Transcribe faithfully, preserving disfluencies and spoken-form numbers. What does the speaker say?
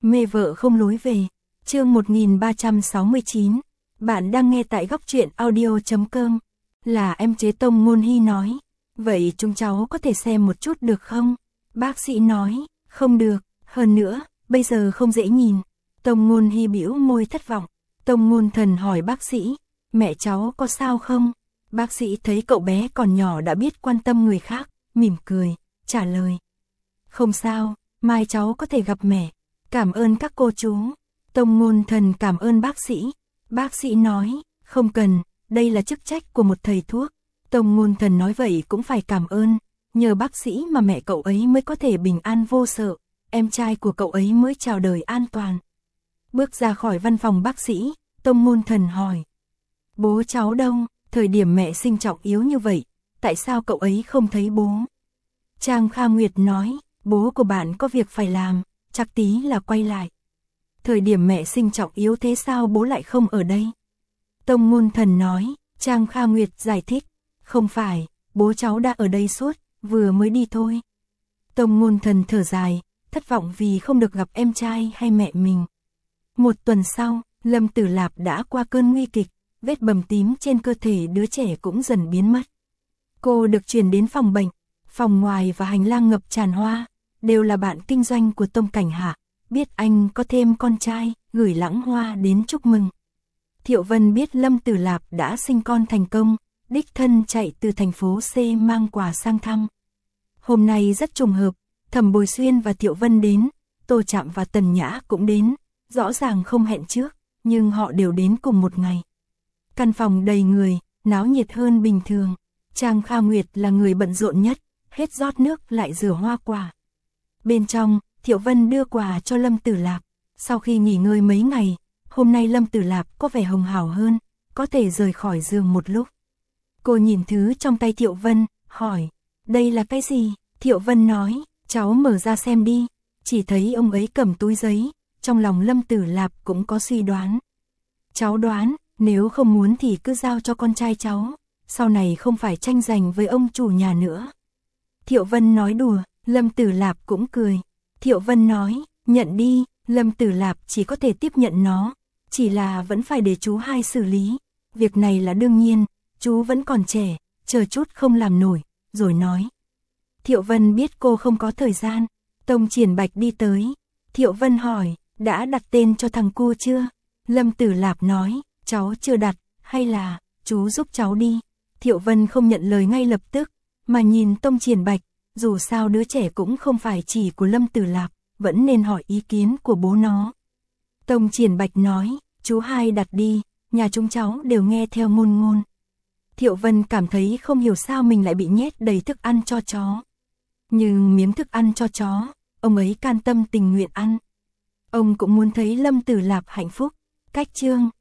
Mê vợ không lối về. Chương một nghìn ba trăm sáu mươi chín. Bạn đang nghe tại góc truyện audio chấm com. Là em chế Tông Ngôn Hy nói. Vậy chúng cháu có thể xem một chút được không? Bác sĩ nói, không được, hơn nữa, bây giờ không dễ nhìn. Tông Ngôn Hy bĩu môi thất vọng. Tông Ngôn Thần hỏi bác sĩ, mẹ cháu có sao không? Bác sĩ thấy cậu bé còn nhỏ đã biết quan tâm người khác, mỉm cười, trả lời. Không sao, mai cháu có thể gặp mẹ. Cảm ơn các cô chú. Tông Ngôn Thần cảm ơn bác sĩ. Bác sĩ nói, không cần, đây là chức trách của một thầy thuốc. Tông Ngôn Thần nói vậy cũng phải cảm ơn, nhờ bác sĩ mà mẹ cậu ấy mới có thể bình an vô sợ, em trai của cậu ấy mới chào đời an toàn. Bước ra khỏi văn phòng bác sĩ, Tông Ngôn Thần hỏi. Bố cháu đâu, thời điểm mẹ sinh trọng yếu như vậy, tại sao cậu ấy không thấy bố? Trang Kha Nguyệt nói, bố của bạn có việc phải làm, chắc tí là quay lại. Thời điểm mẹ sinh trọng yếu thế sao bố lại không ở đây? Tông Ngôn Thần nói, Trang Kha Nguyệt giải thích, không phải, bố cháu đã ở đây suốt, vừa mới đi thôi. Tông Ngôn Thần thở dài, thất vọng vì không được gặp em trai hay mẹ mình. Một tuần sau, Lâm Tử Lạp đã qua cơn nguy kịch, vết bầm tím trên cơ thể đứa trẻ cũng dần biến mất. Cô được chuyển đến phòng bệnh, phòng ngoài và hành lang ngập tràn hoa, đều là bạn kinh doanh của Tông Cảnh Hạ, biết anh có thêm con trai, gửi lãng hoa đến chúc mừng. Thiệu Vân biết Lâm Tử Lạp đã sinh con thành công, đích thân chạy từ thành phố C mang quà sang thăm. Hôm nay rất trùng hợp, Thẩm Bồi Xuyên và Thiệu Vân đến, Tô Trạm và Tần Nhã cũng đến, rõ ràng không hẹn trước, nhưng họ đều đến cùng một ngày. Căn phòng đầy người, náo nhiệt hơn bình thường. Trang Kha Nguyệt là người bận rộn nhất, hết rót nước lại rửa hoa quả. Bên trong, Thiệu Vân đưa quà cho Lâm Tử Lạp. Sau khi nghỉ ngơi mấy ngày, hôm nay Lâm Tử Lạp có vẻ hồng hào hơn, có thể rời khỏi giường một lúc. Cô nhìn thứ trong tay Thiệu Vân, hỏi, đây là cái gì? Thiệu Vân nói, cháu mở ra xem đi. Chỉ thấy ông ấy cầm túi giấy, trong lòng Lâm Tử Lạp cũng có suy đoán. Cháu đoán, nếu không muốn thì cứ giao cho con trai cháu, sau này không phải tranh giành với ông chủ nhà nữa. Thiệu Vân nói đùa, Lâm Tử Lạp cũng cười. Thiệu Vân nói, nhận đi, Lâm Tử Lạp chỉ có thể tiếp nhận nó, chỉ là vẫn phải để chú hai xử lý. Việc này là đương nhiên, chú vẫn còn trẻ, chờ chút không làm nổi, rồi nói. Thiệu Vân biết cô không có thời gian, Tông Triển Bạch đi tới. Thiệu Vân hỏi, đã đặt tên cho thằng cu chưa? Lâm Tử Lạp nói, cháu chưa đặt, hay là, chú giúp cháu đi. Thiệu Vân không nhận lời ngay lập tức, mà nhìn Tông Triển Bạch, dù sao đứa trẻ cũng không phải chỉ của Lâm Tử Lạp, vẫn nên hỏi ý kiến của bố nó. Tông Triển Bạch nói, chú hai đặt đi, nhà chúng cháu đều nghe theo Ngôn Ngôn. Thiệu Vân cảm thấy không hiểu sao mình lại bị nhét đầy thức ăn cho chó. Nhưng miếng thức ăn cho chó, ông ấy can tâm tình nguyện ăn. Ông cũng muốn thấy Lâm Tử Lạp hạnh phúc. Cách chương